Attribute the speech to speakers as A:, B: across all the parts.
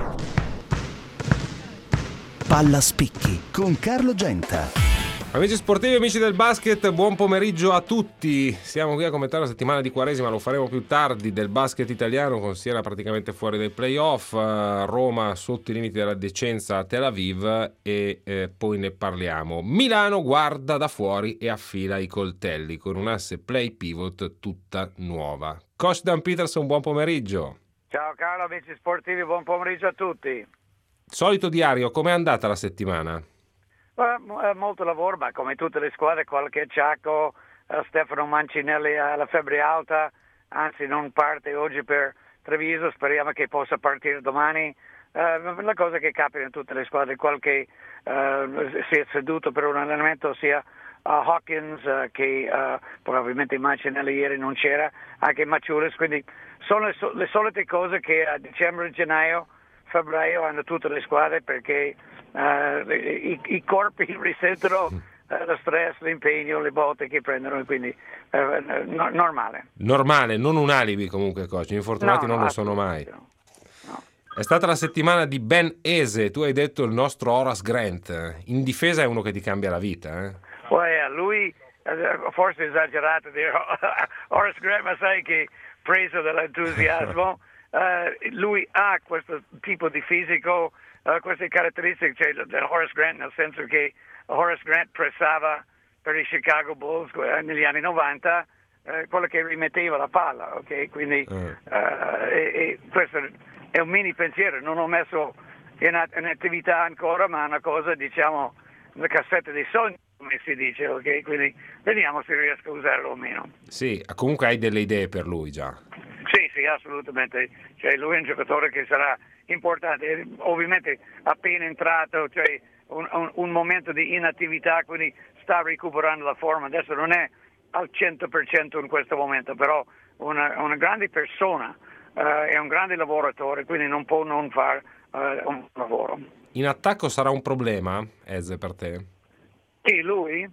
A: Palla Spicchi con Carlo Genta.
B: Amici sportivi, amici del basket, buon pomeriggio a tutti. Siamo qui a commentare la settimana di Quaresima, lo faremo più tardi, del basket italiano, con Siena praticamente fuori dai playoff, Roma sotto i limiti della decenza a Tel Aviv e poi ne parliamo. Milano guarda da fuori e affila i coltelli con un asse play pivot tutta nuova. Coach Dan Peterson, buon pomeriggio.
C: Ciao Carlo, amici sportivi, buon pomeriggio a tutti.
B: Solito diario, com'è andata la settimana?
C: Molto lavoro, ma come tutte le squadre, qualche acciacco. Stefano Mancinelli ha la febbre alta, anzi non parte oggi per Treviso, speriamo che possa partire domani. La cosa che capita in tutte le squadre, qualche si è seduto per un allenamento, sia Hawkins che probabilmente Mancinelli ieri non c'era, anche Maciulis, quindi sono le solite cose che a dicembre, gennaio, febbraio hanno tutte le squadre, perché i corpi risentono lo stress, l'impegno, le botte che prendono, quindi normale.
B: Normale, non un alibi comunque, coach. Gli infortunati non lo sono mai.
C: No.
B: È stata la settimana di Ben Ese, tu hai detto il nostro Horace Grant. In difesa è uno che ti cambia la vita, eh?
C: Lui forse è esagerato dire Horace Grant, ma sai che preso dall'entusiasmo. Lui ha questo tipo di fisico, queste caratteristiche, cioè Horace Grant, nel senso che Horace Grant pressava per i Chicago Bulls negli anni 90 quello che rimetteva la palla, ok? Quindi e questo è un mini pensiero, non ho messo in attività ancora, ma è una cosa, diciamo, una cassetta dei sogni, come si dice, ok? Quindi vediamo se riesco a usarlo o meno.
B: Sì, comunque hai delle idee per lui già.
C: Sì, assolutamente. Cioè, lui è un giocatore che sarà importante, ovviamente appena entrato, cioè un momento di inattività, quindi sta recuperando la forma. Adesso non è al 100% in questo momento, però una grande persona, è un grande lavoratore, quindi non può non fare un lavoro.
B: In attacco sarà un problema, Eze, per te?
C: Sì, lui?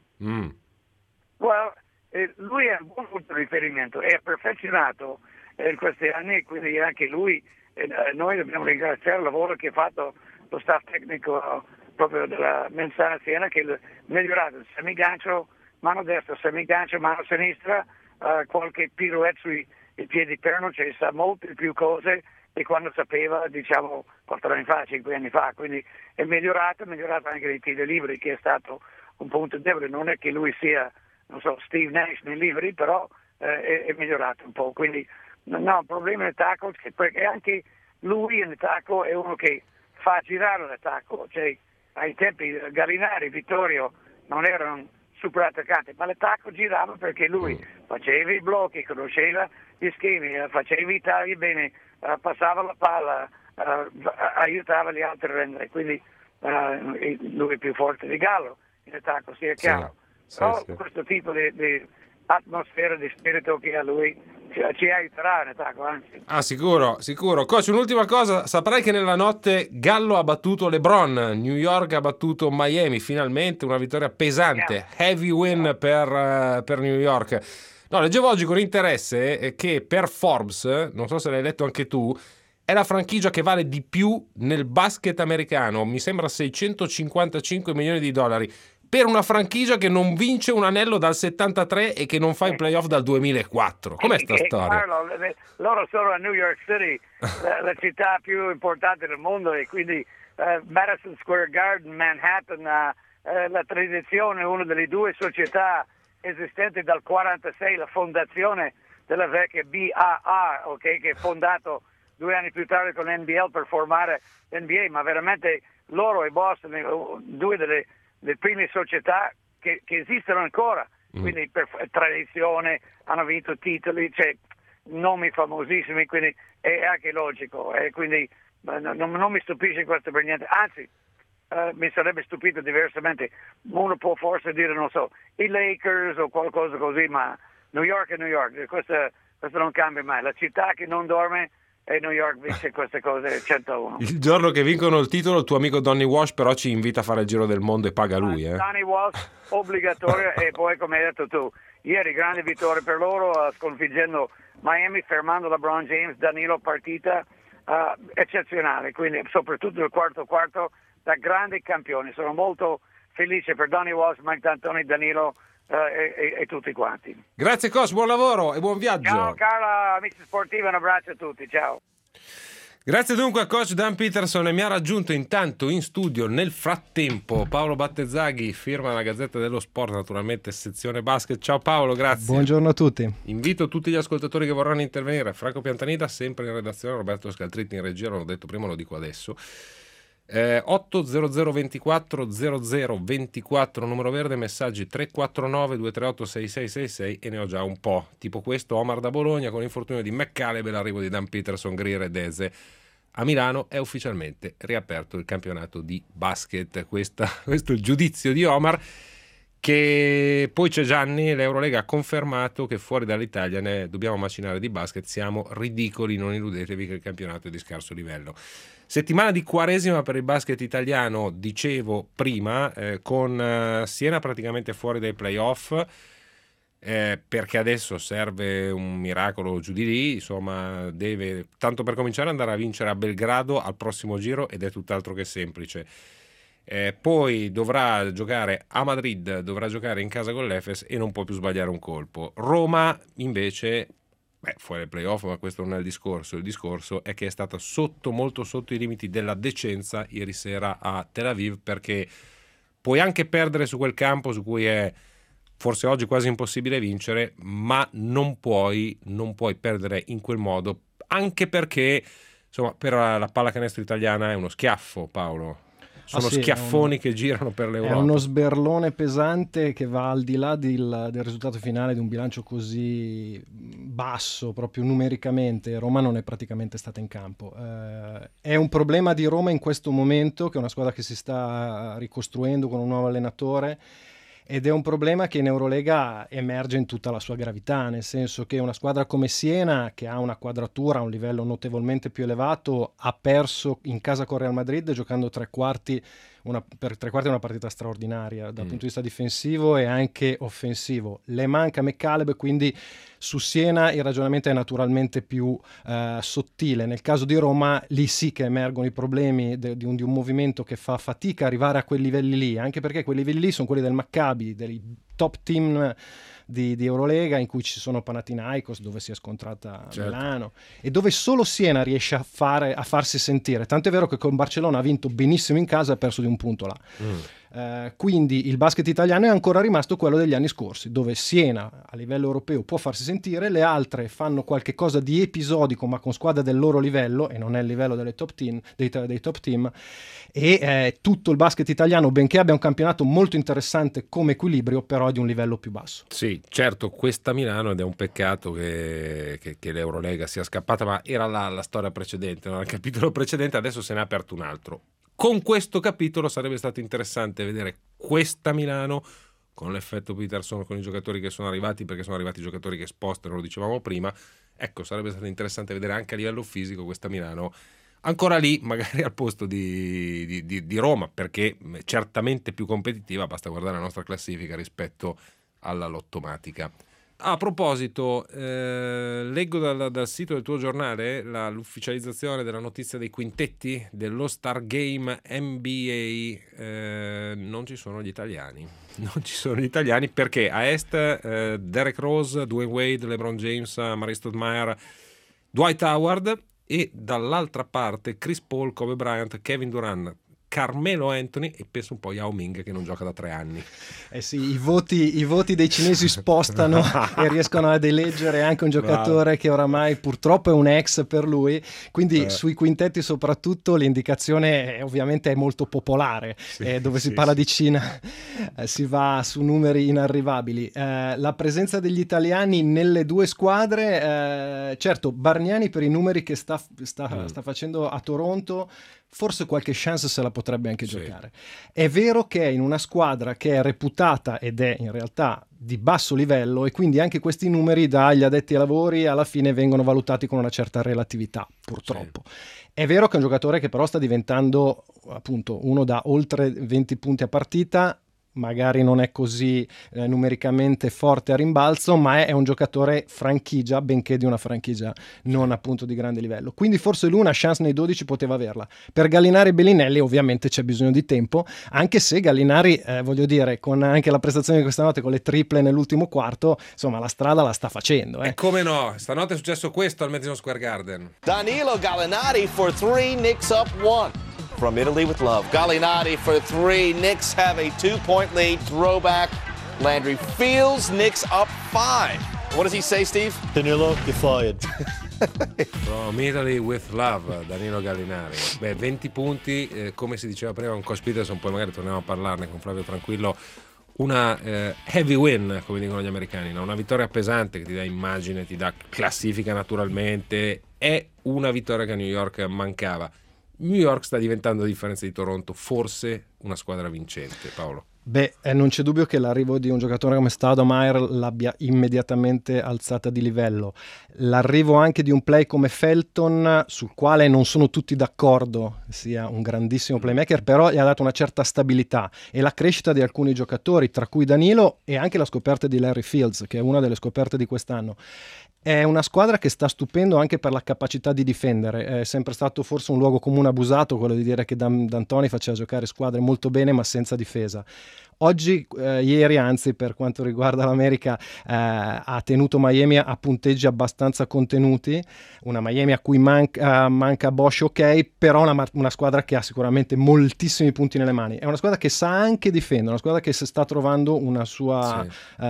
C: Lui è un buon punto di riferimento, è perfezionato in questi anni, quindi anche lui, noi dobbiamo ringraziare il lavoro che ha fatto lo staff tecnico proprio della Mensana Siena, che ha migliorato il semigancio, mano destra, semigancio, mano sinistra, qualche pirouette sui piedi perno, cioè sa molte più cose di quando sapeva, diciamo, 4 anni fa, 5 anni fa, quindi è migliorato anche nei tiri liberi, che è stato un punto debole. Non è che lui sia, non so, Steve Nash nei libri, però è migliorato un po', quindi no, il problema in attacco, perché anche lui in attacco è uno che fa girare l'attacco, cioè ai tempi Gallinari, Vittorio non erano super attaccanti, ma l'attacco girava perché lui faceva i blocchi, conosceva gli schemi, faceva i tagli bene, passava la palla, aiutava gli altri a rendere, quindi lui è più forte di Gallo in attacco, sia chiaro. Però questo tipo di atmosfera, di spirito che ha lui ci aiuterà in attacco, anzi.
B: Sicuro. Coach, un'ultima cosa, saprai che nella notte Gallo ha battuto LeBron, New York ha battuto Miami, finalmente una vittoria pesante, heavy win per New York. No, leggevo oggi con interesse che per Forbes, non so se l'hai letto anche tu, è la franchigia che vale di più nel basket americano, mi sembra 655 milioni di dollari. Per una franchigia che non vince un anello dal 73 e che non fa i playoff dal 2004. Com'è sta storia?
C: Carlo, loro sono a New York City, la città più importante del mondo, e quindi Madison Square Garden, Manhattan, la tradizione, una delle due società esistenti dal 46, la fondazione della vecchia BAA, okay, che è fondato 2 anni più tardi con l'NBL per formare l'NBA, ma veramente loro e Boston, due delle prime società che esistono ancora, quindi per tradizione hanno vinto titoli, cioè nomi famosissimi, quindi è anche logico, e quindi non mi stupisce questo per niente, anzi mi sarebbe stupito diversamente. Uno può forse dire, non so, i Lakers o qualcosa così, ma New York è New York, questo non cambia mai, la città che non dorme e New York vince queste cose 101.
B: Il giorno che vincono il titolo il tuo amico Donny Walsh però ci invita a fare il giro del mondo e paga lui,
C: Donny Walsh obbligatorio. E poi, come hai detto tu, ieri grande vittoria per loro, sconfiggendo Miami, fermando LeBron James, Danilo partita, eccezionale, quindi soprattutto il quarto da grandi campioni. Sono molto felice per Donny Walsh, Mike D'Antoni, Danilo e tutti quanti.
B: Grazie Cos, buon lavoro e buon viaggio.
C: Ciao Carla, amici sportivi, un abbraccio a tutti, ciao.
B: Grazie dunque a coach Dan Peterson, e mi ha raggiunto intanto in studio nel frattempo Paolo Battezzaghi, firma la Gazzetta dello Sport, naturalmente sezione basket. Ciao Paolo, grazie.
D: Buongiorno a tutti.
B: Invito tutti gli ascoltatori che vorranno intervenire. Franco Piantanida sempre in redazione, Roberto Scaltritti in regia, l'ho detto prima, lo dico adesso. 800 24 00 24 numero verde, messaggi 349 238 6666, e ne ho già un po', tipo questo: Omar da Bologna, con l'infortunio di McCaleb e l'arrivo di Dan Peterson, Greer ed Eze a Milano è ufficialmente riaperto il campionato di basket. Questo è il giudizio di Omar, che poi c'è Gianni. L'Eurolega ha confermato che fuori dall'Italia ne dobbiamo macinare di basket, siamo ridicoli, non illudetevi che il campionato è di scarso livello. Settimana di Quaresima per il basket italiano, dicevo prima, con Siena praticamente fuori dai playoff, perché adesso serve un miracolo giù di lì, insomma deve, tanto per cominciare, andare a vincere a Belgrado al prossimo giro, ed è tutt'altro che semplice. Poi dovrà giocare a Madrid, dovrà giocare in casa con l'Efes e non può più sbagliare un colpo. Roma invece, fuori dai playoff, ma questo non è il discorso. Il discorso è che è stata molto sotto i limiti della decenza ieri sera a Tel Aviv, perché puoi anche perdere su quel campo su cui è forse oggi quasi impossibile vincere, ma non puoi perdere in quel modo, anche perché insomma per la pallacanestro italiana è uno schiaffo, Paolo. Sono schiaffoni che girano per l'Europa.
D: È uno sberlone pesante che va al di là del risultato finale di un bilancio così basso, proprio numericamente. Roma non è praticamente stata in campo. È un problema di Roma in questo momento, che è una squadra che si sta ricostruendo con un nuovo allenatore, ed è un problema che in Eurolega emerge in tutta la sua gravità, nel senso che una squadra come Siena, che ha una quadratura a un livello notevolmente più elevato, ha perso in casa con Real Madrid giocando per tre quarti una partita straordinaria dal punto di vista difensivo e anche offensivo. Le manca McCaleb, quindi su Siena il ragionamento è naturalmente più sottile. Nel caso di Roma lì sì che emergono i problemi di un movimento che fa fatica a arrivare a quei livelli lì, anche perché quei livelli lì sono quelli del Maccabi, dei top team di Eurolega, in cui ci sono Panathinaikos, dove si è scontrata Milano, e dove solo Siena riesce a farsi sentire. Tanto è vero che con Barcellona ha vinto benissimo in casa e ha perso di un punto là. Quindi il basket italiano è ancora rimasto quello degli anni scorsi, dove Siena a livello europeo può farsi sentire, le altre fanno qualche cosa di episodico ma con squadre del loro livello, e non è il livello delle top team, dei top team, e tutto il basket italiano, benché abbia un campionato molto interessante come equilibrio, però è di un livello più basso.
B: Sì, certo, questa Milano, ed è un peccato che l'Eurolega sia scappata, ma era la storia precedente, no? Il capitolo precedente, adesso se ne è aperto un altro. Con questo capitolo sarebbe stato interessante vedere questa Milano con l'effetto Peterson, con i giocatori che sono arrivati, perché sono arrivati giocatori che spostano, lo dicevamo prima. Ecco, sarebbe stato interessante vedere anche a livello fisico questa Milano ancora lì, magari al posto di Roma, perché certamente più competitiva, basta guardare la nostra classifica rispetto alla lottomatica. A proposito, leggo dal sito del tuo giornale l'ufficializzazione della notizia dei quintetti dello Star Game NBA. Non ci sono gli italiani. Non ci sono gli italiani perché a est Derrick Rose, Dwayne Wade, LeBron James, Maurice Stoudemire, Dwight Howard, e dall'altra parte Chris Paul, Kobe Bryant, Kevin Durant, Carmelo Anthony e penso un po' Yao Ming, che non gioca da 3 anni.
D: Sì, i voti dei cinesi spostano e riescono ad eleggere anche un giocatore che oramai purtroppo è un ex per lui, quindi sui quintetti soprattutto l'indicazione ovviamente è molto popolare, dove si parla di Cina si va su numeri inarrivabili. La presenza degli italiani nelle due squadre, certo Bargnani per i numeri che sta facendo a Toronto forse qualche chance se la potrebbe anche giocare. È vero che è in una squadra che è reputata ed è in realtà di basso livello, e quindi anche questi numeri dagli addetti ai lavori alla fine vengono valutati con una certa relatività, purtroppo. È vero che è un giocatore che però sta diventando appunto uno da oltre 20 punti a partita, magari non è così numericamente forte a rimbalzo, ma è un giocatore franchigia, benché di una franchigia non appunto di grande livello. Quindi forse lui una chance nei 12 poteva averla. Per Gallinari e Bellinelli ovviamente c'è bisogno di tempo, anche se Gallinari, voglio dire, con anche la prestazione di questa notte, con le triple nell'ultimo quarto, insomma la strada la sta facendo.
B: E come no, stanotte è successo questo al Madison Square Garden.
E: Danilo Gallinari for 3, Knicks up 1. From Italy with love. Gallinari for 3. Knicks have a 2-point lead. Throwback. Landry feels Knicks up 5. What does he say, Steve?
F: Danilo, you're fired.
B: From Italy with love, Danilo Gallinari. 20 punti, come si diceva prima con Coach Peterson, poi magari torniamo a parlarne con Flavio Tranquillo. Una heavy win, come dicono gli americani, no? Una vittoria pesante che ti dà immagine, ti dà classifica naturalmente. È una vittoria che a New York mancava. New York sta diventando, a differenza di Toronto, forse una squadra vincente, Paolo.
D: Beh, non c'è dubbio che l'arrivo di un giocatore come Stoudemire l'abbia immediatamente alzata di livello. L'arrivo anche di un play come Felton, sul quale non sono tutti d'accordo sia un grandissimo playmaker, però gli ha dato una certa stabilità, e la crescita di alcuni giocatori, tra cui Danilo, e anche la scoperta di Larry Fields, che è una delle scoperte di quest'anno. È una squadra che sta stupendo anche per la capacità di difendere. È sempre stato forse un luogo comune abusato quello di dire che D'Antoni faceva giocare squadre molto bene ma senza difesa. Oggi, ieri anzi, per quanto riguarda l'America, ha tenuto Miami a punteggi abbastanza contenuti, una Miami a cui manca Bosch, ok, però una squadra che ha sicuramente moltissimi punti nelle mani. È una squadra che sa anche difendere, una squadra che si sta trovando una sua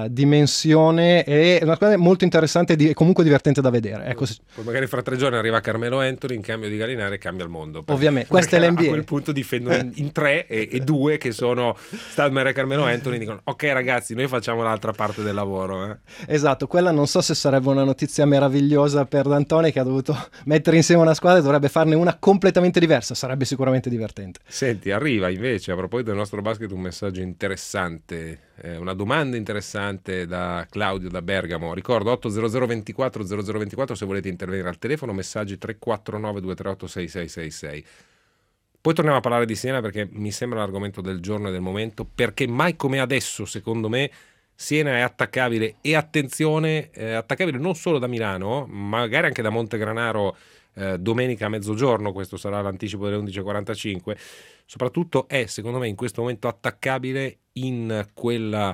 D: dimensione, e è una squadra molto interessante e comunque divertente da vedere. Ecco,
B: poi magari fra 3 giorni arriva Carmelo Anthony in cambio di Gallinari e cambia il mondo.
D: Ovviamente, questa è l'NBA.
B: A quel punto difendono in 3 e 2 che sono Stoudemire e Carmelo Anthony, dicono ok ragazzi, noi facciamo l'altra parte del lavoro.
D: Esatto, quella non so se sarebbe una notizia meravigliosa per D'Antoni, che ha dovuto mettere insieme una squadra e dovrebbe farne una completamente diversa. Sarebbe sicuramente divertente.
B: Senti, arriva invece a proposito del nostro basket un messaggio interessante, una domanda interessante da Claudio da Bergamo. Ricordo 800 24 0024 se volete intervenire al telefono, messaggi 349 238 6666. Poi torniamo a parlare di Siena, perché mi sembra l'argomento del giorno e del momento, perché mai come adesso, secondo me, Siena è attaccabile, e attenzione, attaccabile non solo da Milano, magari anche da Montegranaro domenica a mezzogiorno, questo sarà l'anticipo delle 11.45, soprattutto è, secondo me, in questo momento attaccabile in quella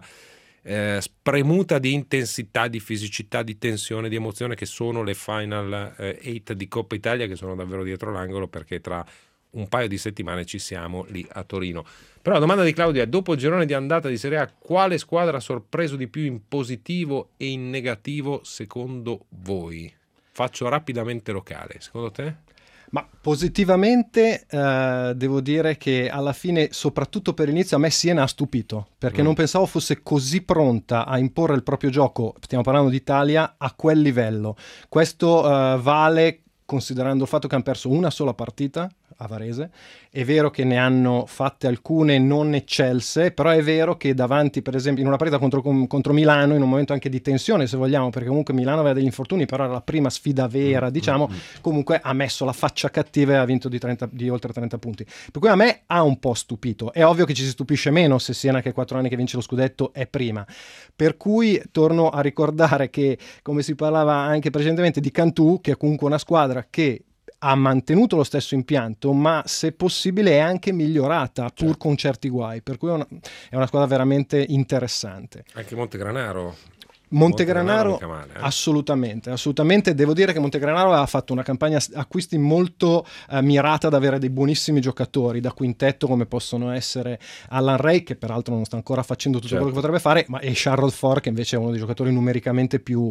B: spremuta di intensità, di fisicità, di tensione, di emozione che sono le Final 8 di Coppa Italia, che sono davvero dietro l'angolo, perché tra un paio di settimane ci siamo lì a Torino. Però la domanda di Claudio è: dopo il girone di andata di Serie A, quale squadra ha sorpreso di più in positivo e in negativo secondo voi? Faccio rapidamente locale, secondo te?
D: Ma positivamente devo dire che alla fine, soprattutto per l'inizio, a me Siena ha stupito, perché non pensavo fosse così pronta a imporre il proprio gioco, stiamo parlando d'Italia, a quel livello. Questo vale considerando il fatto che hanno perso una sola partita a Varese. È vero che ne hanno fatte alcune non eccelse, però è vero che davanti, per esempio, in una partita contro Milano, in un momento anche di tensione, se vogliamo, perché comunque Milano aveva degli infortuni, però era la prima sfida vera, diciamo, comunque ha messo la faccia cattiva e ha vinto di oltre 30 punti. Per cui a me ha un po' stupito. È ovvio che ci si stupisce meno se Siena, che è 4 anni che vince lo scudetto, è prima. Per cui torno a ricordare che, come si parlava anche precedentemente di Cantù, che è comunque una squadra che ha mantenuto lo stesso impianto, ma se possibile è anche migliorata, pur con certi guai, per cui è una squadra veramente interessante.
B: Anche Montegranaro
D: Montegranaro
B: male,
D: assolutamente. Devo dire che Montegranaro ha fatto una campagna acquisti molto mirata ad avere dei buonissimi giocatori da quintetto, come possono essere Allan Ray, che peraltro non sta ancora facendo tutto quello che potrebbe fare, e Charlotte Ford, che invece è uno dei giocatori numericamente più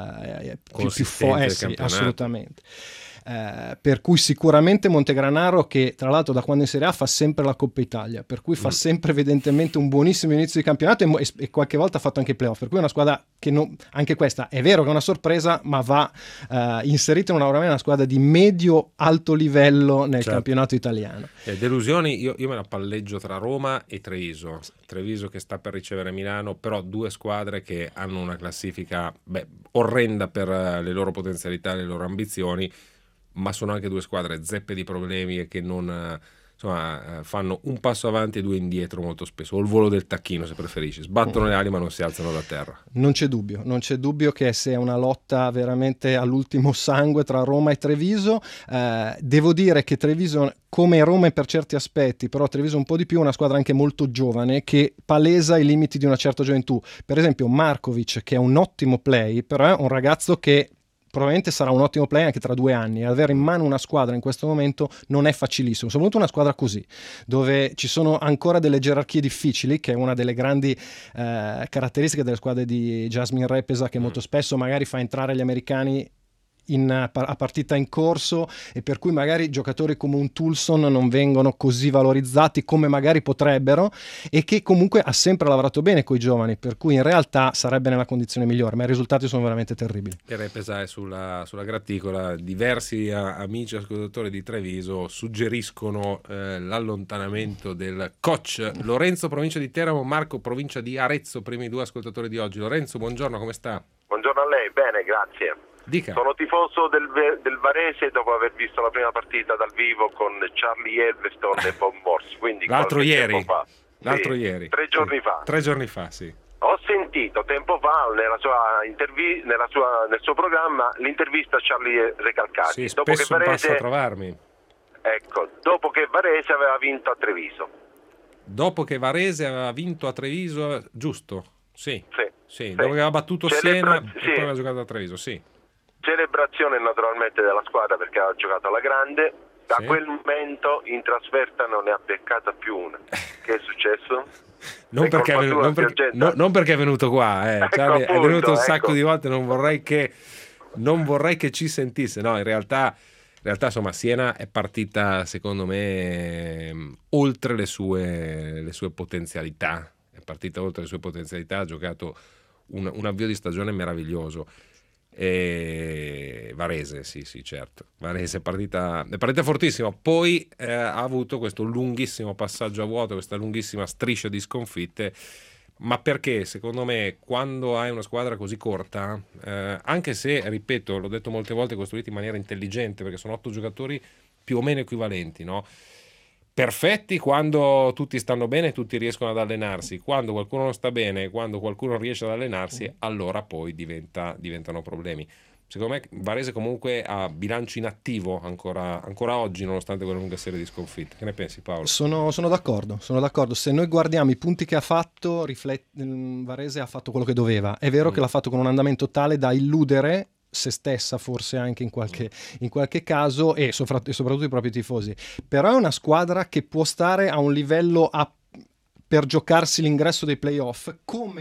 D: forti, assolutamente. Per cui sicuramente Montegranaro, che tra l'altro da quando in Serie A fa sempre la Coppa Italia, per cui fa sempre evidentemente un buonissimo inizio di campionato e qualche volta ha fatto anche i playoff, per cui è una squadra che anche questa è vero che è una sorpresa, ma va inserita in una squadra di medio-alto livello nel campionato italiano.
B: Delusioni, io me la palleggio tra Roma e Treviso che sta per ricevere Milano, però due squadre che hanno una classifica orrenda per le loro potenzialità, le loro ambizioni, ma sono anche due squadre zeppe di problemi e che non insomma, fanno un passo avanti e due indietro molto spesso, o il volo del tacchino se preferisci, sbattono le ali ma non si alzano da terra.
D: Non c'è dubbio che sia una lotta veramente all'ultimo sangue tra Roma e Treviso. Devo dire che Treviso, come Roma per certi aspetti, però Treviso un po' di più, è una squadra anche molto giovane che palesa i limiti di una certa gioventù. Per esempio Markovic, che è un ottimo play, però è un ragazzo che probabilmente sarà un ottimo play anche tra 2 anni. Avere in mano una squadra in questo momento non è facilissimo, soprattutto una squadra così, dove ci sono ancora delle gerarchie difficili, che è una delle grandi caratteristiche delle squadre di Jasmine Repesa, che molto spesso magari fa entrare gli americani a partita in corso, e per cui magari giocatori come un Toulson non vengono così valorizzati come magari potrebbero, e che comunque ha sempre lavorato bene con i giovani, per cui in realtà sarebbe nella condizione migliore, ma i risultati sono veramente terribili.
B: Per pesare sulla graticola, diversi amici ascoltatori di Treviso suggeriscono l'allontanamento del coach Lorenzo, provincia di Teramo, Marco, provincia di Arezzo, primi 2 ascoltatori di oggi. Lorenzo, buongiorno, come sta?
F: Buongiorno a lei, bene, grazie.
B: Dica.
F: Sono tifoso del Varese dopo aver visto la prima partita dal vivo con Charlie Elveston e Bob Morse, quindi
B: l'altro ieri.
F: 3 giorni fa.
B: 3 giorni fa, sì.
F: Ho sentito tempo fa nel suo programma l'intervista a Charlie Recalcati.
B: Sì, spesso passa a trovarmi.
F: Ecco, dopo che Varese aveva vinto a Treviso.
B: Dopo che Varese aveva vinto a Treviso, giusto? Sì. Dopo che aveva battuto Siena e poi aveva giocato a Treviso, sì.
F: Celebrazione naturalmente della squadra perché ha giocato alla grande. Da quel momento in trasferta non ne ha beccata più una. Che è successo?
B: Non perché è venuto qua,
F: Ecco,
B: Charlie,
F: appunto,
B: è venuto un sacco di volte, non vorrei che ci sentisse. No, in realtà insomma Siena è partita secondo me oltre le sue potenzialità. È partita oltre le sue potenzialità, ha giocato un avvio di stagione meraviglioso. E Varese, sì, certo. Varese è partita fortissima. Poi ha avuto questo lunghissimo passaggio a vuoto, questa lunghissima striscia di sconfitte. Ma perché secondo me quando hai una squadra così corta, anche se, ripeto, l'ho detto molte volte, costruiti in maniera intelligente, perché sono 8 giocatori più o meno equivalenti, no? Perfetti quando tutti stanno bene e tutti riescono ad allenarsi. Quando qualcuno non sta bene, quando qualcuno riesce ad allenarsi, allora poi diventano problemi. Secondo me Varese comunque ha bilancio inattivo ancora oggi, nonostante quella lunga serie di sconfitte. Che ne pensi, Paolo?
D: Sono d'accordo. Se noi guardiamo i punti che ha fatto, Varese ha fatto quello che doveva. È vero che l'ha fatto con un andamento tale da illudere se stessa, forse anche in qualche caso, e soprattutto i propri tifosi. Però è una squadra che può stare a un livello per giocarsi l'ingresso dei playoff,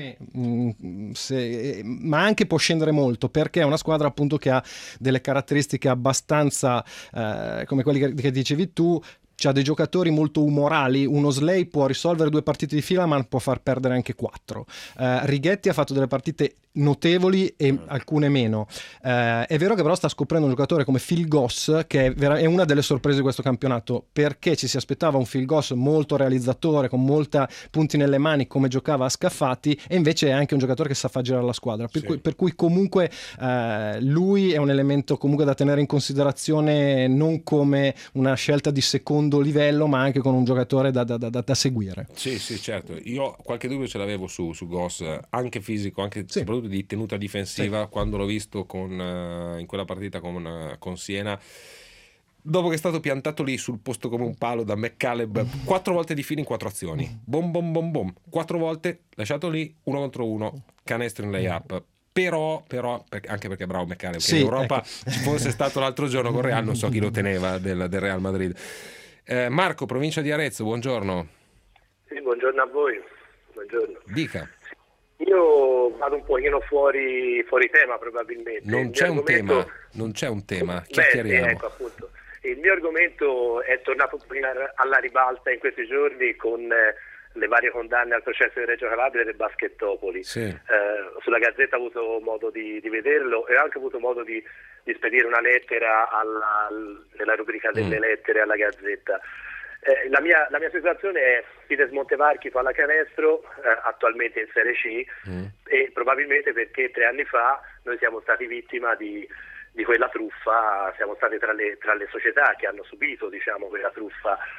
D: ma anche può scendere molto, perché è una squadra appunto che ha delle caratteristiche abbastanza come quelli che dicevi tu. C'ha dei giocatori molto umorali. Uno Slay può risolvere 2 partite di fila, ma può far perdere anche 4. Righetti ha fatto delle partite notevoli e alcune meno. È vero che però sta scoprendo un giocatore come Phil Goss, che è una delle sorprese di questo campionato, perché ci si aspettava un Phil Goss molto realizzatore, con molta punti nelle mani, come giocava a Scaffati, e invece è anche un giocatore che sa far girare la squadra, per cui comunque lui è un elemento comunque da tenere in considerazione, non come una scelta di secondo livello, ma anche con un giocatore da seguire.
B: Sì, certo. Io qualche dubbio ce l'avevo su Goss, anche fisico, anche soprattutto di tenuta difensiva, quando l'ho visto in quella partita con Siena, dopo che è stato piantato lì sul posto come un palo da McCaleb 4 volte di fila in 4 azioni, bom bom bom bom, 4 volte lasciato lì 1 contro 1, canestro in layup. Però anche perché è bravo McCaleb, che in Europa ci fosse stato l'altro giorno con Real, non so chi lo teneva del Real Madrid. Marco, provincia di Arezzo, buongiorno.
G: Sì, buongiorno a voi. Buongiorno.
B: Dica.
G: Io vado un pochino fuori tema probabilmente.
B: Non c'è un tema, chiacchieriamo.
G: Sì, ecco, appunto. Il mio argomento è tornato un pochino alla ribalta in questi giorni con le varie condanne al processo di Reggio Calabria e del Baschettopoli.
B: Sì.
G: Sulla Gazzetta ho avuto modo di vederlo e ho anche avuto modo di spedire una lettera nella rubrica delle lettere alla Gazzetta. La mia situazione è Fides Montevarchi, pallacanestro, attualmente in Serie C, e probabilmente perché 3 anni fa noi siamo stati vittima di quella truffa, siamo stati tra le società che hanno subito, diciamo, quella truffa.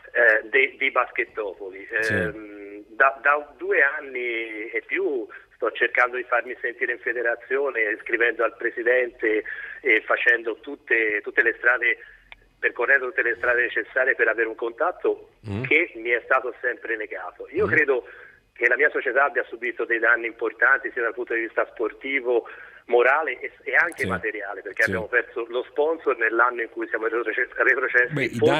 G: dei baschettopoli.
B: Sì.
G: Da 2 anni e più sto cercando di farmi sentire in federazione, scrivendo al presidente e facendo tutte le strade, percorrendo tutte le strade necessarie per avere un contatto che mi è stato sempre negato. Io credo che la mia società abbia subito dei danni importanti sia dal punto di vista sportivo, morale e anche materiale, perché abbiamo perso lo sponsor nell'anno in cui siamo retrocessi.
B: Beh, i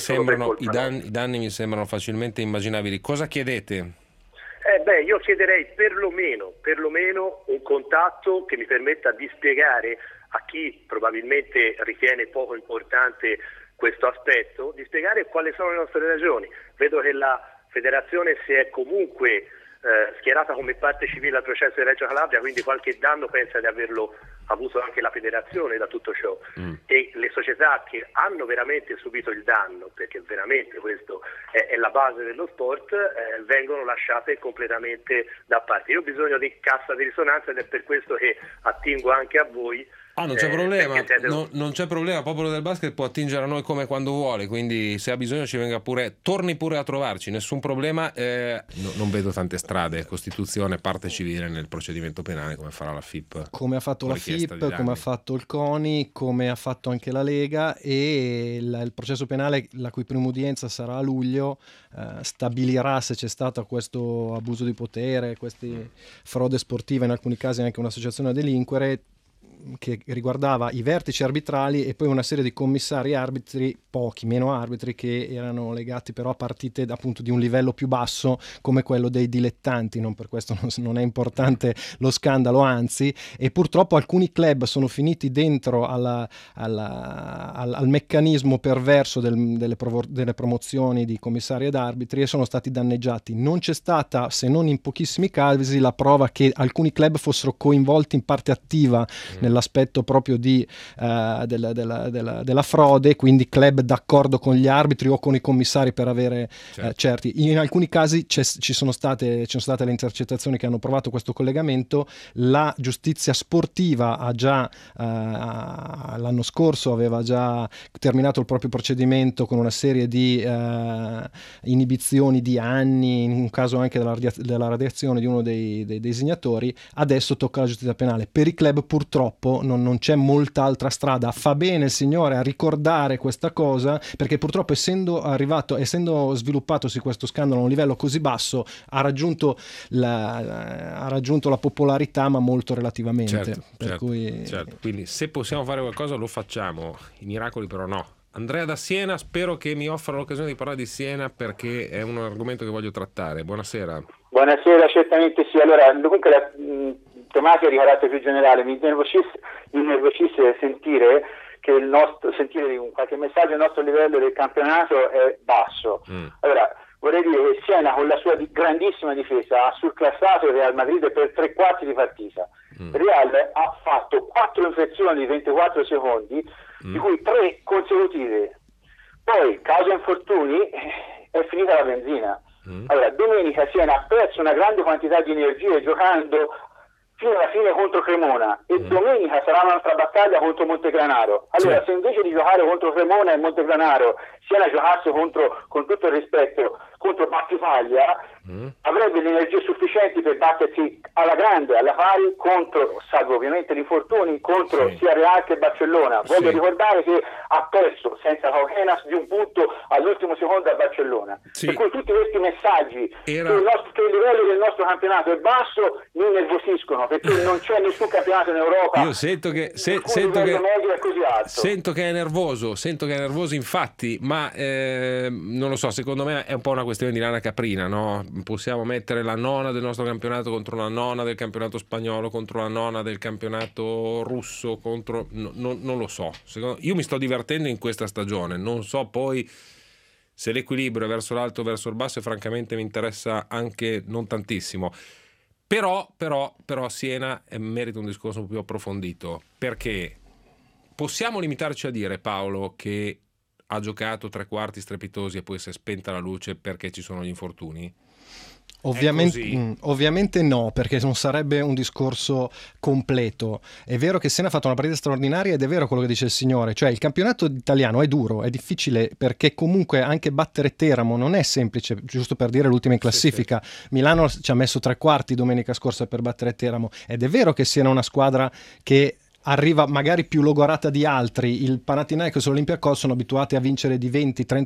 B: danni mi sembrano facilmente immaginabili. Cosa chiedete?
G: Io chiederei perlomeno un contatto che mi permetta di spiegare a chi probabilmente ritiene poco importante questo aspetto, di spiegare quali sono le nostre ragioni. Vedo che la federazione si è comunque schierata come parte civile al processo di Reggio Calabria, quindi qualche danno pensa di averlo avuto anche la federazione da tutto ciò, e le società che hanno veramente subito il danno, perché veramente questo è la base dello sport, vengono lasciate completamente da parte. Io ho bisogno di cassa di risonanza ed è per questo che attingo anche a voi.
B: Non c'è problema, non c'è problema, Popolo del Basket può attingere a noi come quando vuole, quindi se ha bisogno ci venga pure, torni pure a trovarci, nessun problema. Non vedo tante strade, Costituzione, parte civile nel procedimento penale, come farà la FIP.
D: Come ha fatto la FIP, come ha fatto il CONI, come ha fatto anche la Lega, e il processo penale, la cui prima udienza sarà a luglio, stabilirà se c'è stato questo abuso di potere, queste frode sportive, in alcuni casi anche un'associazione a delinquere, che riguardava i vertici arbitrali e poi una serie di commissari arbitri, pochi meno arbitri, che erano legati però a partite appunto di un livello più basso come quello dei dilettanti. Non per questo non è importante lo scandalo, anzi, e purtroppo alcuni club sono finiti dentro al meccanismo perverso delle promozioni di commissari ed arbitri e sono stati danneggiati. Non c'è stata, se non in pochissimi casi, la prova che alcuni club fossero coinvolti in parte attiva nell'aspetto proprio della frode, quindi club d'accordo con gli arbitri o con i commissari per avere certi. In alcuni casi ci sono state le intercettazioni che hanno provato questo collegamento. La giustizia sportiva ha già l'anno scorso aveva già terminato il proprio procedimento con una serie di inibizioni di anni, in un caso anche della radiazione di uno dei designatori. Adesso tocca la giustizia penale. Per i club purtroppo non c'è molta altra strada. Fa bene il signore a ricordare questa cosa, perché purtroppo essendo sviluppatosi questo scandalo a un livello così basso ha raggiunto la popolarità, ma molto relativamente.
B: Certo. Quindi se possiamo fare qualcosa lo facciamo, i miracoli però no. Andrea da Siena, spero che mi offra l'occasione di parlare di Siena, perché è un argomento che voglio trattare. Buonasera.
H: Buonasera, certamente sì. Allora, comunque la tematica di carattere più generale mi innervosisce sentire che sentire qualche messaggio, il nostro livello del campionato è basso. Allora, vorrei dire che Siena, con la sua grandissima difesa, ha surclassato il Real Madrid per 3/4 di partita. Il Real ha fatto 4 infezioni di 24 secondi, di cui 3 consecutive. Poi, causa infortuni, è finita la benzina. Allora, domenica Siena ha perso una grande quantità di energie giocando fino alla fine contro Cremona, e domenica sarà un'altra battaglia contro Montegranaro. Allora, se invece di giocare contro Cremona e Montegranaro Siena giocasse con tutto il rispetto, contro Battipaglia, avrebbe le energie sufficienti per battersi alla grande, alla pari, contro, salvo ovviamente gli infortuni, contro sia Real che Barcellona. Voglio ricordare che ha perso senza Cauquenas di un punto all'ultimo secondo a Barcellona. Per cui tutti questi messaggi che il livello del nostro campionato è basso mi innervosiscono, perché non c'è nessun campionato in Europa.
B: Io sento che è nervoso, infatti, ma non lo so, secondo me è un po' una questione di lana caprina, no? Possiamo mettere la nona del nostro campionato contro la nona del campionato spagnolo, contro la nona del campionato russo, non lo so. Io mi sto divertendo in questa stagione, non so poi se l'equilibrio è verso l'alto o verso il basso, e francamente mi interessa anche non tantissimo. Però Siena merita un discorso più approfondito, perché possiamo limitarci a dire, Paolo, che ha giocato 3/4 strepitosi e poi si è spenta la luce perché ci sono gli infortuni?
D: Ovviamente no, perché non sarebbe un discorso completo. È vero che Siena ha fatto una partita straordinaria ed è vero quello che dice il signore, cioè il campionato italiano è duro, è difficile, perché comunque anche battere Teramo non è semplice, giusto per dire l'ultima in classifica. Sì. Milano ci ha messo 3/4 domenica scorsa per battere Teramo, ed è vero che Siena è una squadra che arriva magari più logorata di altri. Il Panathinaikos e l'Olympiakos sono abituati a vincere di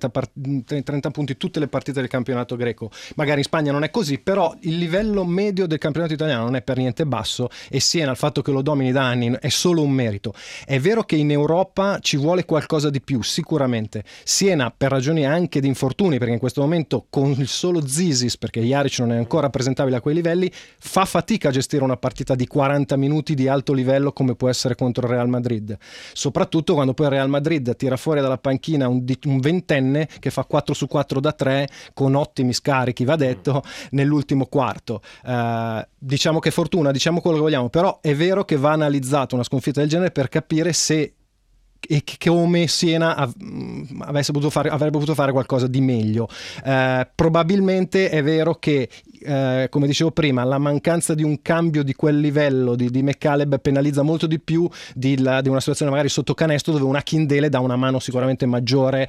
D: 20-30 punti tutte le partite del campionato greco. Magari in Spagna non è così, però il livello medio del campionato italiano non è per niente basso, e Siena, il fatto che lo domini da anni, è solo un merito. È vero che in Europa ci vuole qualcosa di più, sicuramente. Siena, per ragioni anche di infortuni, perché in questo momento con il solo Zisis, perché Jaric non è ancora presentabile a quei livelli, fa fatica a gestire una partita di 40 minuti di alto livello come può essere contro il Real Madrid, soprattutto quando poi il Real Madrid tira fuori dalla panchina un ventenne che fa 4 su 4 da 3 con ottimi scarichi, va detto, nell'ultimo quarto. Diciamo che fortuna, diciamo quello che vogliamo, però è vero che va analizzata una sconfitta del genere per capire se e come Siena avrebbe potuto fare qualcosa di meglio. Probabilmente è vero che, come dicevo prima, la mancanza di un cambio di quel livello di McCaleb penalizza molto di più di una situazione magari sotto canestro, dove una Kindele dà una mano sicuramente maggiore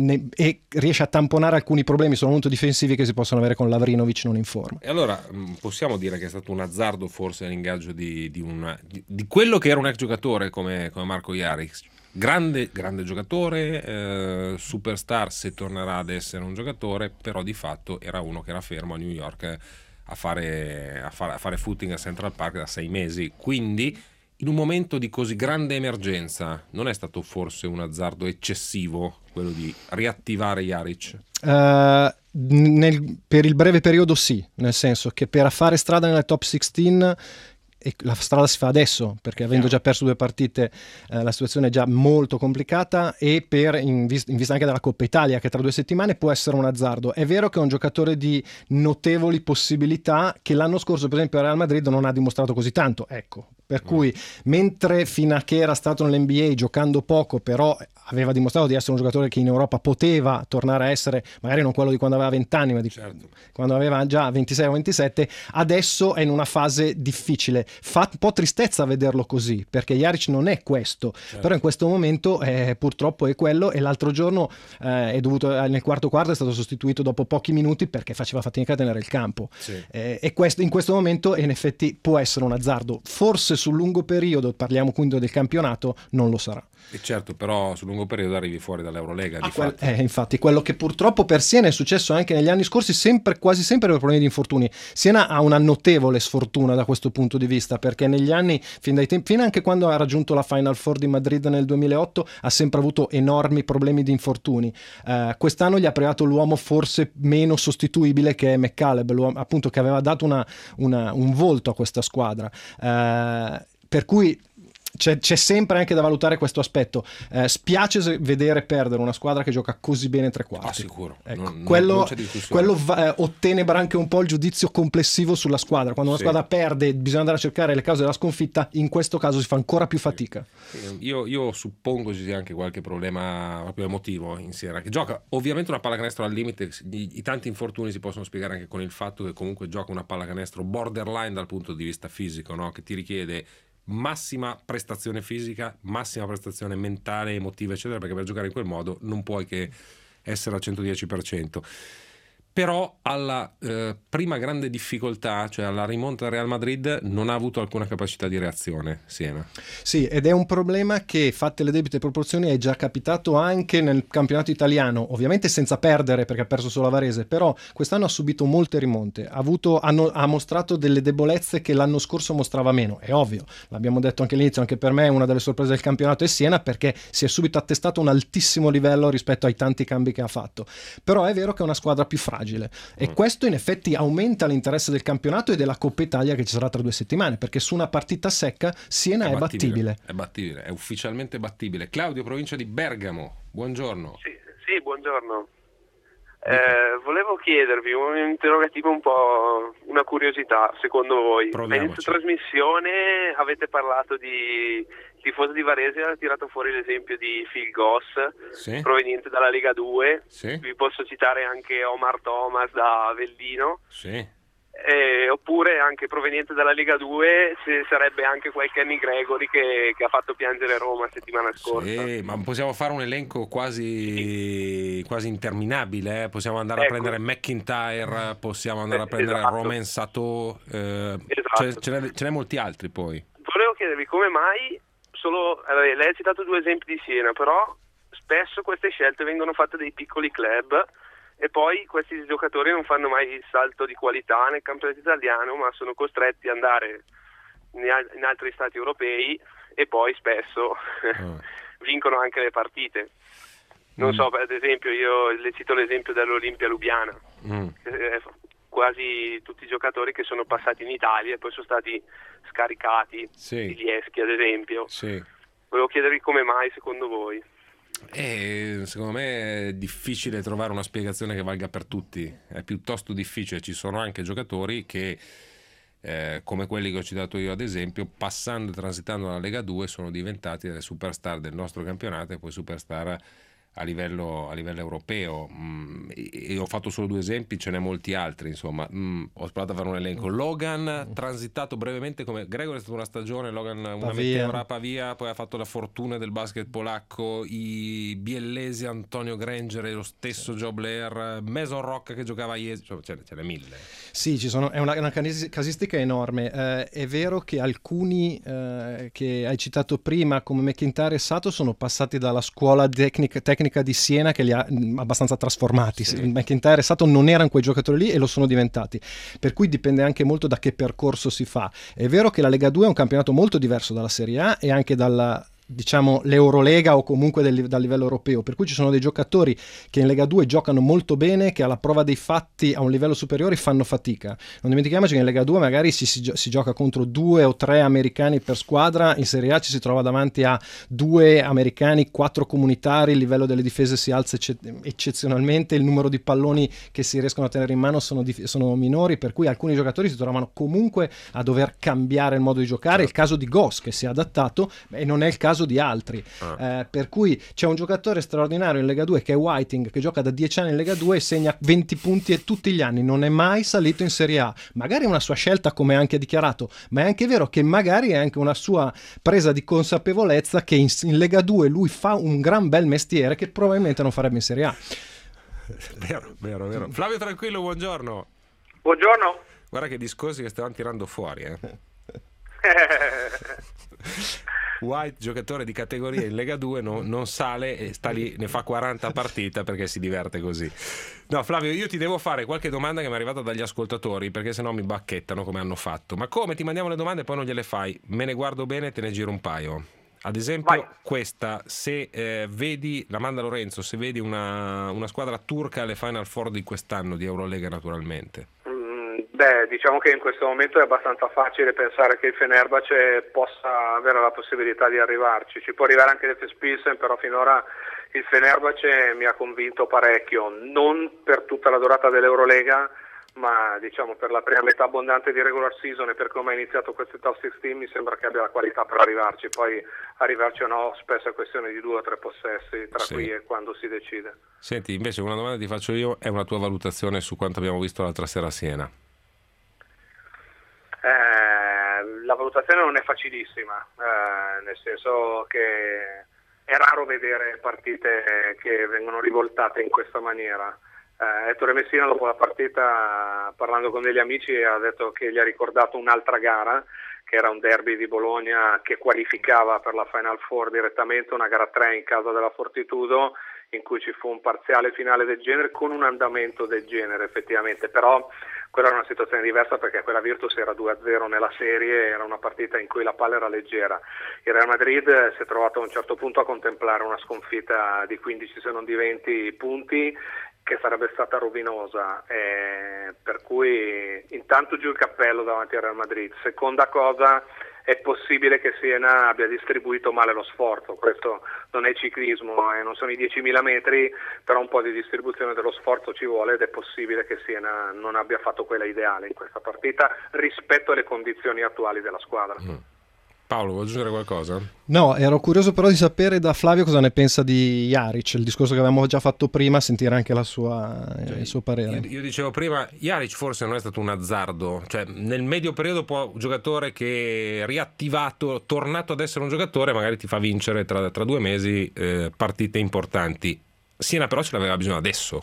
D: e riesce a tamponare alcuni problemi soprattutto difensivi che si possono avere con Lavrinovic non in forma.
B: E allora possiamo dire che è stato un azzardo forse l'ingaggio di quello che era un ex giocatore come Marco Jaric. Grande giocatore, superstar se tornerà ad essere un giocatore, però di fatto era uno che era fermo a New York a fare footing a Central Park da 6 mesi, quindi in un momento di così grande emergenza non è stato forse un azzardo eccessivo quello di riattivare Jaric?
D: Per il breve periodo sì, nel senso che per fare strada nella top 16, e la strada si fa adesso, perché avendo già perso 2 partite la situazione è già molto complicata, e in vista anche della Coppa Italia che tra 2 settimane può essere un azzardo. È vero che è un giocatore di notevoli possibilità, che l'anno scorso per esempio a Real Madrid non ha dimostrato così tanto, ecco, per cui mentre fino a che era stato nell'NBA giocando poco, però aveva dimostrato di essere un giocatore che in Europa poteva tornare a essere magari non quello di quando aveva 20 anni, ma quando aveva già 26 o 27, adesso è in una fase difficile. Fa un po' tristezza vederlo così, perché Jaric non è questo, però in questo momento purtroppo è quello, e l'altro giorno nel quarto è stato sostituito dopo pochi minuti perché faceva fatica a tenere il campo. E questo in questo momento in effetti può essere un azzardo. Forse sul lungo periodo, parliamo quindi del campionato, non lo sarà.
B: E certo, però sul lungo periodo arrivi fuori dall'Eurolega.
D: Infatti, quello che purtroppo per Siena è successo anche negli anni scorsi, quasi sempre per problemi di infortuni. Siena ha una notevole sfortuna da questo punto di vista, perché negli anni, fino anche quando ha raggiunto la Final Four di Madrid nel 2008, ha sempre avuto enormi problemi di infortuni. Quest'anno gli ha privato l'uomo forse meno sostituibile, che è McCaleb, appunto, che aveva dato un volto a questa squadra. Per cui c'è sempre anche da valutare questo aspetto. Spiace vedere perdere una squadra che gioca così bene 3/4.
B: Sicuro.
D: Ecco,
B: non c'è
D: quello ottenebra anche un po' il giudizio complessivo sulla squadra. Quando una squadra perde, bisogna andare a cercare le cause della sconfitta. In questo caso si fa ancora più fatica.
B: Io suppongo ci sia anche qualche problema proprio emotivo in Siena, che gioca ovviamente una pallacanestro al limite. I tanti infortuni si possono spiegare anche con il fatto che comunque gioca una pallacanestro borderline dal punto di vista fisico, no? Che ti richiede massima prestazione fisica, massima prestazione mentale, emotiva, eccetera, perché per giocare in quel modo non puoi che essere al 110%. Però alla prima grande difficoltà, cioè alla rimonta del Real Madrid, non ha avuto alcuna capacità di reazione Siena.
D: Sì, ed è un problema che, fatte le debite proporzioni, è già capitato anche nel campionato italiano, ovviamente senza perdere perché ha perso solo a Varese, però quest'anno ha subito molte rimonte, ha mostrato delle debolezze che l'anno scorso mostrava meno. È ovvio, l'abbiamo detto anche all'inizio, anche per me una delle sorprese del campionato è Siena, perché si è subito attestato un altissimo livello rispetto ai tanti cambi che ha fatto. Però è vero che è una squadra più fragile, e questo in effetti aumenta l'interesse del campionato e della Coppa Italia che ci sarà tra 2 settimane, perché su una partita secca Siena è battibile.
B: È battibile, è ufficialmente battibile. Claudio, provincia di Bergamo, buongiorno.
I: Sì, buongiorno. Volevo chiedervi un interrogativo, un po' una curiosità, secondo voi. All'inizio trasmissione avete parlato di tifoso di Varese, ha tirato fuori l'esempio di Phil Goss, proveniente dalla Lega 2. Vi posso citare anche Omar Thomas da Avellino. oppure anche proveniente dalla Lega 2 se sarebbe anche quel Kenny Gregory che ha fatto piangere Roma settimana scorsa.
B: Sì, ma possiamo fare un elenco quasi interminabile, possiamo andare a prendere McIntyre, possiamo andare a prendere Romain Sato, ce n'è molti altri. Poi
I: volevo chiedervi come mai lei ha citato 2 esempi di Siena, però spesso queste scelte vengono fatte dai piccoli club e poi questi giocatori non fanno mai il salto di qualità nel campionato italiano, ma sono costretti ad andare in altri stati europei e poi spesso vincono anche le partite. Non so, ad esempio io le cito l'esempio dell'Olimpia Lubiana, quasi tutti i giocatori che sono passati in Italia e poi sono stati scaricati, Ilieschi ad esempio. Volevo chiedervi come mai secondo voi.
B: Secondo me è difficile trovare una spiegazione che valga per tutti, è piuttosto difficile. Ci sono anche giocatori che come quelli che ho citato io ad esempio, passando e transitando dalla Lega 2 sono diventati delle superstar del nostro campionato e poi superstar a livello europeo. Io ho fatto solo 2 esempi, ce n'è molti altri, insomma. Ho sparato a fare un elenco. Logan, transitato brevemente come Gregory, è stata una stagione, Logan una meteora a Pavia, poi ha fatto la fortuna del basket polacco, i biellesi Antonio Granger e lo stesso Joe Blair, Mason Rock che giocava ieri, ce n'è 1000.
D: Sì, è una casistica enorme. È vero che alcuni che hai citato prima come McIntyre e Sato sono passati dalla scuola tecnica di Siena che li ha abbastanza trasformati. McIntyre e Sato non erano quei giocatori lì e lo sono diventati, per cui dipende anche molto da che percorso si fa. È vero che la Lega 2 è un campionato molto diverso dalla Serie A e anche dalla l'Eurolega o comunque dal livello europeo, per cui ci sono dei giocatori che in Lega 2 giocano molto bene, che alla prova dei fatti a un livello superiore fanno fatica. Non dimentichiamoci che in Lega 2 magari si gioca contro 2 o 3 americani per squadra, in Serie A ci si trova davanti a 2 americani, 4 comunitari, il livello delle difese si alza eccezionalmente, il numero di palloni che si riescono a tenere in mano sono minori, per cui alcuni giocatori si trovano comunque a dover cambiare il modo di giocare. Il caso di Goss che si è adattato e non è il caso di altri, per cui c'è un giocatore straordinario in Lega 2 che è Whiting, che gioca da 10 anni in Lega 2 e segna 20 punti e tutti gli anni, non è mai salito in Serie A. Magari è una sua scelta, come ha anche dichiarato, ma è anche vero che magari è anche una sua presa di consapevolezza che in Lega 2 lui fa un gran bel mestiere che probabilmente non farebbe in Serie A.
B: Vero. Flavio Tranquillo, buongiorno.
J: Buongiorno.
B: Guarda che discorsi che stavano tirando fuori, White, giocatore di categoria in Lega 2, non sale e sta lì, ne fa 40 a partita perché si diverte così. No, Flavio, io ti devo fare qualche domanda che mi è arrivata dagli ascoltatori, perché sennò mi bacchettano come hanno fatto. Ma come ti mandiamo le domande e poi non gliele fai? Me ne guardo bene e te ne giro un paio. Ad esempio questa, se vedi, la manda Lorenzo, se vedi una squadra turca alle Final Four di quest'anno, di Eurolega naturalmente.
J: Diciamo che in questo momento è abbastanza facile pensare che il Fenerbahce possa avere la possibilità di arrivarci. Ci può arrivare anche l'Efes Pilsen, però finora il Fenerbahce mi ha convinto parecchio, non per tutta la durata dell'Eurolega, ma diciamo per la prima metà abbondante di regular season e per come ha iniziato questo top 16 mi sembra che abbia la qualità per arrivarci. Poi arrivarci o no spesso è questione di 2 o 3 possessi tra qui e quando si decide.
B: Senti, invece una domanda ti faccio io, è una tua valutazione su quanto abbiamo visto l'altra sera a Siena?
J: La valutazione non è facilissima, nel senso che è raro vedere partite che vengono rivoltate in questa maniera. Ettore Messina dopo la partita, parlando con degli amici, ha detto che gli ha ricordato un'altra gara che era un derby di Bologna che qualificava per la Final Four direttamente, una gara 3 in casa della Fortitudo, in cui ci fu un parziale finale del genere con un andamento del genere effettivamente, però quella era una situazione diversa perché quella Virtus era 2-0 nella serie, era una partita in cui la palla era leggera. Il Real Madrid si è trovato a un certo punto a contemplare una sconfitta di 15 se non di 20 punti che sarebbe stata rovinosa, per cui intanto giù il cappello davanti al Real Madrid. Seconda cosa, è possibile che Siena abbia distribuito male lo sforzo, questo non è ciclismo, non sono i 10.000 metri, però un po' di distribuzione dello sforzo ci vuole ed è possibile che Siena non abbia fatto quella ideale in questa partita rispetto alle condizioni attuali della squadra.
B: Paolo, vuoi aggiungere qualcosa?
D: No, ero curioso però di sapere da Flavio cosa ne pensa di Jaric, il discorso che avevamo già fatto prima, sentire anche il suo parere.
B: Io dicevo prima, Jaric forse non è stato un azzardo, cioè nel medio periodo può un giocatore che riattivato, tornato ad essere un giocatore, magari ti fa vincere tra 2 mesi partite importanti. Siena però ce l'aveva bisogno adesso.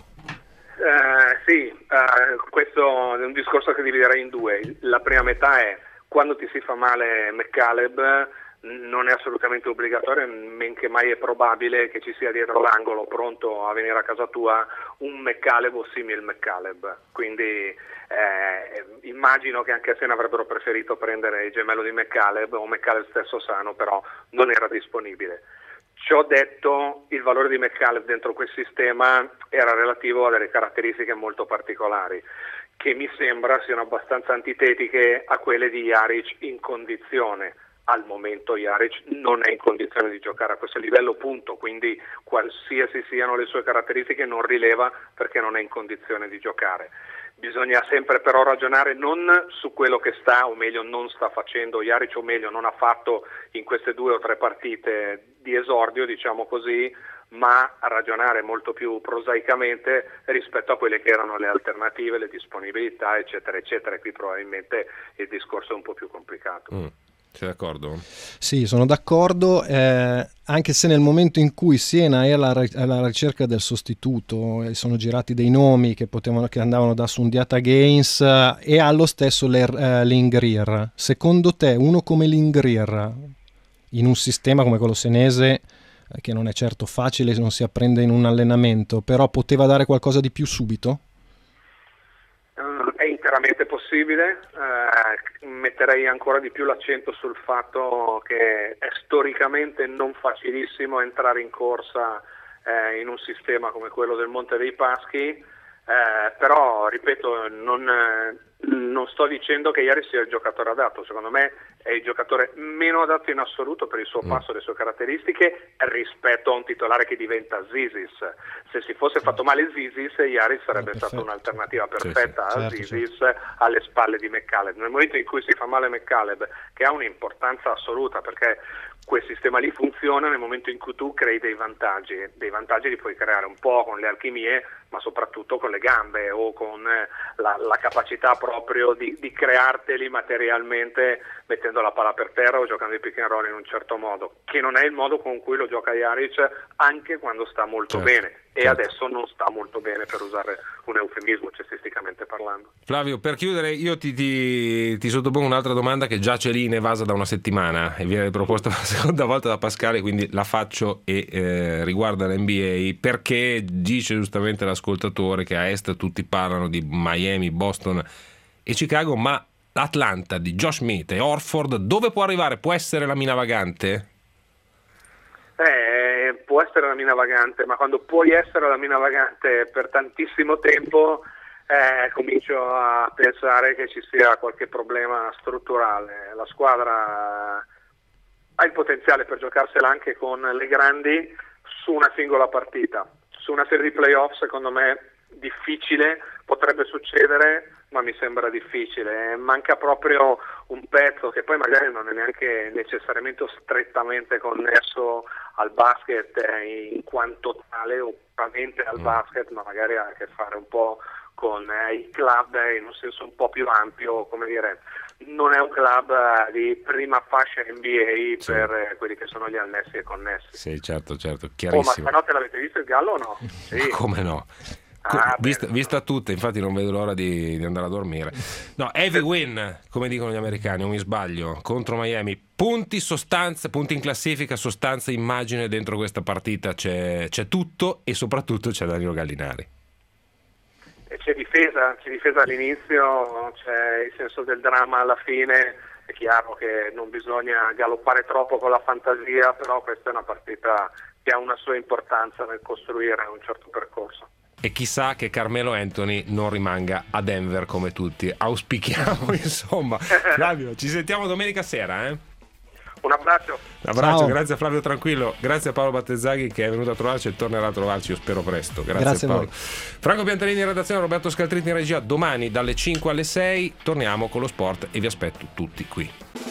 J: Questo è un discorso che dividerei in 2. La prima metà è: quando ti si fa male McCaleb, non è assolutamente obbligatorio, men che mai è probabile che ci sia dietro l'angolo pronto a venire a casa tua un McCaleb o simil McCaleb. Quindi immagino che anche a Siena avrebbero preferito prendere il gemello di McCaleb o McCaleb stesso sano, però non era disponibile. Ciò detto, il valore di McCaleb dentro quel sistema era relativo a delle caratteristiche molto particolari, che mi sembra siano abbastanza antitetiche a quelle di Jaric in condizione. Al momento Jaric non è in condizione di giocare a questo livello, punto, quindi qualsiasi siano le sue caratteristiche non rileva perché non è in condizione di giocare. Bisogna sempre però ragionare non su quello che sta o meglio non sta facendo Jaric, o meglio non ha fatto in queste 2 o 3 partite di esordio, diciamo così, ma a ragionare molto più prosaicamente rispetto a quelle che erano le alternative, le disponibilità, eccetera, eccetera. E qui probabilmente il discorso è un po' più complicato.
B: Sei d'accordo?
D: Sì, sono d'accordo, anche se nel momento in cui Siena è alla ricerca del sostituto e sono girati dei nomi che andavano da Sundiata Gaines e allo stesso Lingrier. Secondo te uno come Lingrier in un sistema come quello senese, che non è certo facile, non si apprende in un allenamento, però poteva dare qualcosa di più subito?
J: È interamente possibile, metterei ancora di più l'accento sul fatto che è storicamente non facilissimo entrare in corsa in un sistema come quello del Monte dei Paschi, però ripeto, non sto dicendo che Jaric sia il giocatore adatto, secondo me è il giocatore meno adatto in assoluto per il suo passo e le sue caratteristiche rispetto a un titolare che diventa Zisis. Se si fosse fatto male Zisis, Jaric sarebbe stata un'alternativa perfetta a Zisis alle spalle di McCaleb. Nel momento in cui si fa male McCaleb, che ha un'importanza assoluta perché quel sistema lì funziona nel momento in cui tu crei dei vantaggi li puoi creare un po' con le alchimie, ma soprattutto con le gambe o con la capacità proprio di crearteli materialmente mettendo la palla per terra o giocando i pick and roll in un certo modo, che non è il modo con cui lo gioca Jaric anche quando sta molto bene e adesso non sta molto bene, per usare un eufemismo cestisticamente parlando.
B: Flavio, per chiudere io ti sottopongo un'altra domanda che già c'è lì in evasa da una settimana e viene proposta per la seconda volta da Pascale, quindi la faccio e riguarda l'NBA, perché dice giustamente l'ascoltatore che a est tutti parlano di Miami, Boston e Chicago, ma l'Atlanta di Josh Smith e Horford dove può arrivare? Può essere la mina vagante?
J: Può essere la mina vagante, ma quando puoi essere la mina vagante per tantissimo tempo comincio a pensare che ci sia qualche problema strutturale. La squadra ha il potenziale per giocarsela anche con le grandi su una singola partita. Su una serie di playoff secondo me difficile, potrebbe succedere, ma mi sembra difficile. Manca proprio un pezzo che poi magari non è neanche necessariamente o strettamente connesso al basket in quanto tale o puramente al basket, ma magari ha a che fare un po' con i club in un senso un po' più ampio, come dire, non è un club di prima fascia NBA per quelli che sono gli annessi e connessi.
B: Sì, certo, chiarissimo.
J: Ma stanotte l'avete visto il Gallo o no? Sì.
B: Come no? Vista tutte, infatti non vedo l'ora di andare a dormire. No, heavy win, come dicono gli americani, non mi sbaglio, contro Miami. Punti, sostanza, punti in classifica, sostanza, immagine dentro questa partita c'è tutto e soprattutto c'è Danilo Gallinari.
J: C'è difesa all'inizio, c'è il senso del dramma alla fine. È chiaro che non bisogna galoppare troppo con la fantasia, però questa è una partita che ha una sua importanza nel costruire un certo percorso.
B: E chissà che Carmelo Anthony non rimanga a Denver come tutti auspichiamo, insomma. Flavio, ci sentiamo domenica sera,
J: Un abbraccio.
B: Ciao. Grazie a Flavio Tranquillo, grazie a Paolo Battezaghi che è venuto a trovarci e tornerà a trovarci, io spero presto. Grazie Paolo. Franco Piantalini in redazione, Roberto Scaltritti in regia. Domani dalle 5 alle 6 torniamo con lo sport e vi aspetto tutti qui.